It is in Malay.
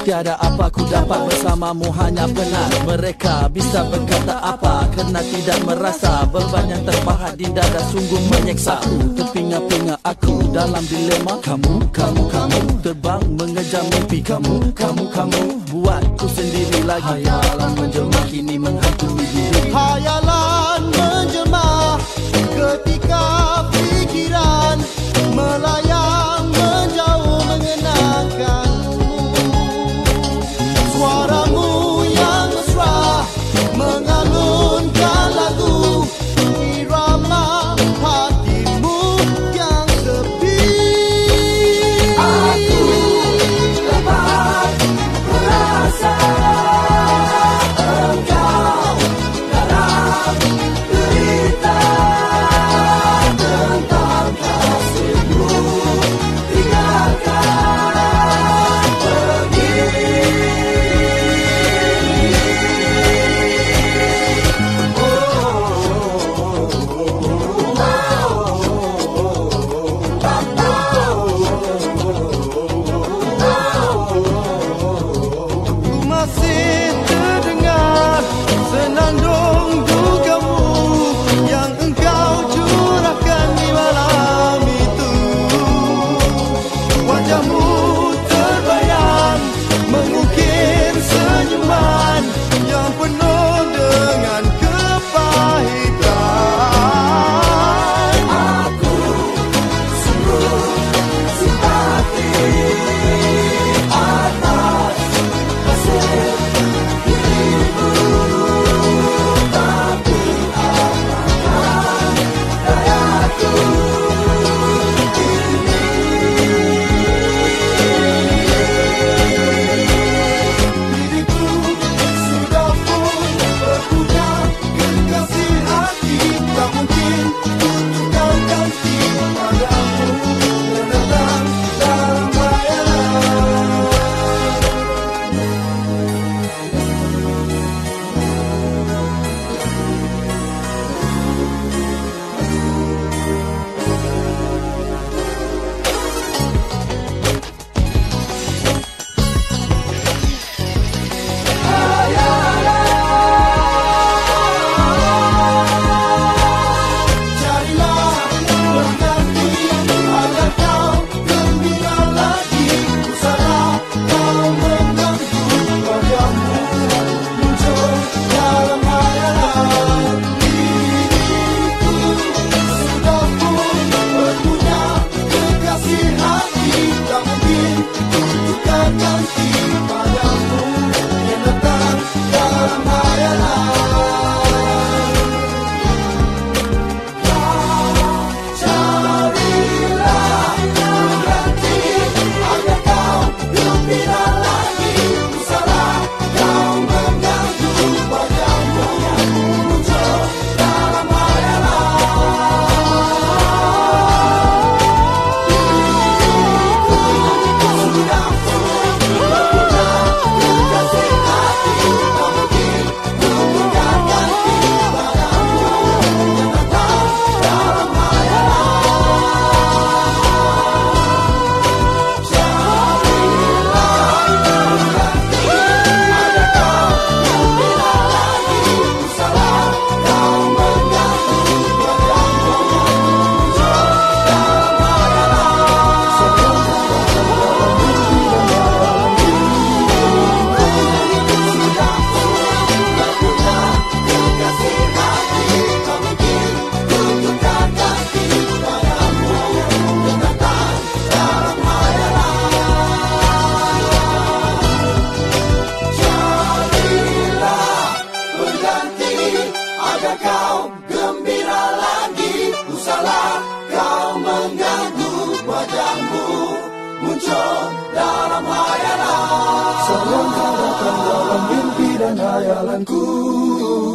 Tiada apa ku dapat bersamamu, hanya penat. Mereka bisa berkata apa kerana tidak merasa beban yang terpahat di dada sungguh menyeksa aku. Terpinga-pinga aku dalam dilema. Kamu terbang mengejar mimpi. Kamu buatku sendiri lagi. Hayalan menjelma kini menghantui diri. Hayalan menjelma ketika pikiran melayang menjauh mengenangkanmu. Suaramu yang mesra mengalunkan lagu, irama hatimu yang sepi. Aku dapat merasa engkau dalam derita tentang kasihmu tinggalkan pergi. Ku masih terdengar senandung dugamu yang engkau curahkan di malam itu. Wajahmu terbayang mengukir senyuman yang penuh dengan kepahitan. Aku sungguh simpati atas hasil dirimu, tapi apakah dayaku Diriku sudah pun berpunya kekasih hati, tak mungkin untuk ganti padamu yang datang dalam bayangan. Carilah pengganti agar kau gembira lagi. Usahlah kau mengganggu wajahmu muncul dalam hayalan. Diriku sudah pun berpunya kekasih hati, tak mungkin untuk ganti padamu yang datang dalam hayalan. carilah pengganti agar kau gembira lagi. Usahlah kau mengganggu wajahmu muncul dalam sudah pun berpunya kekasih hati, tak mungkin untuk ganti padamu yang datang dalam carilah pengganti agar kau gembira lagi. Usahlah kau mengganggu wajahmu muncul dalam sudah pun berpunya kekasih hati, tak mungkin untuk ganti padamu yang datang dalam carilah pengganti agar kau gembira lagi. Usahlah kau mengganggu wajahmu muncul dalam hayalan. Sayang kau datang dalam mimpi dan hayalanku.